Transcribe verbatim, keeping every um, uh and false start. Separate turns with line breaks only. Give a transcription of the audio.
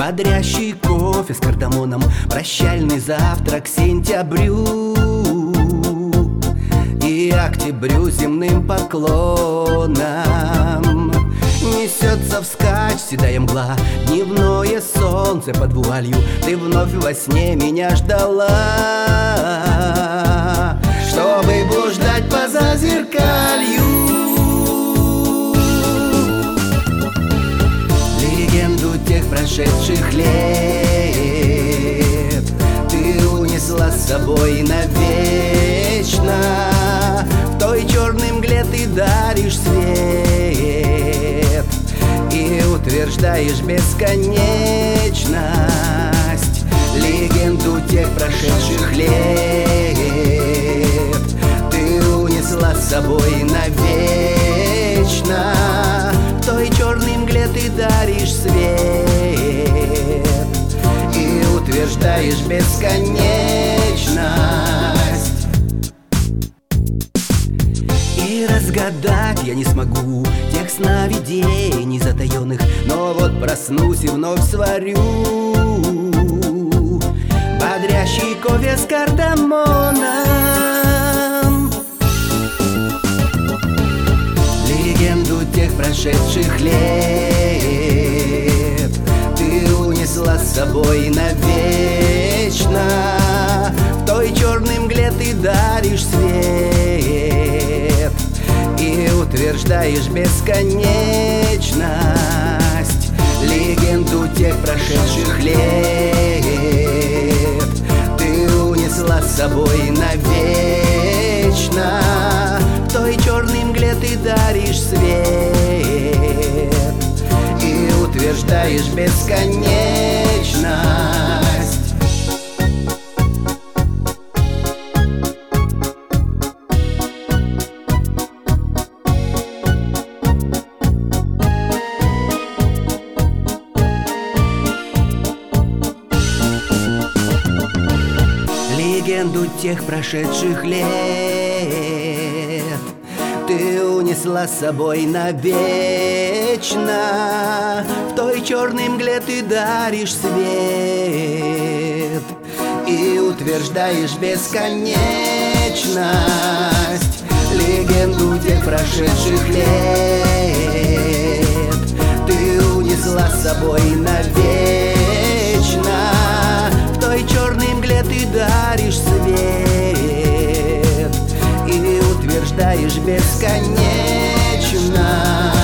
Бодрящий кофе с кардамоном, прощальный завтрак к сентябрю и октябрю земным поклоном. Несется вскачь седая мгла, дневное солнце под вуалью. Ты вновь во сне меня ждала, чтобы блуждать по зазеркалью. Легенду тех прошедших лет ты унесла с собой навечно. В той черной мгле ты даришь свет и утверждаешь бесконечность. Легенду тех прошедших лет ты унесла с собой навечно. В той черной мгле ты даришь свет и утверждаешь бесконечность. И разгадать я не смогу тех сновидений затаенных, но вот проснусь и вновь сварю бодрящий кофе с кардамоном. Легенду тех прошедших лет ты унесла с собой навечно. В той черной мгле ты даришь свет и утверждаешь бесконечность. Легенду тех прошедших лет ты унесла с собой навечно. В той черной мгле ты даришь свет и утверждаешь бесконечность. Легенду тех прошедших лет ты унесла с собой навечно. В той черной мгле ты даришь свет и утверждаешь бесконечность. Легенду тех прошедших лет ты унесла с собой навечно. В той черной мгле ты даришь свет и утверждаешь бесконечность.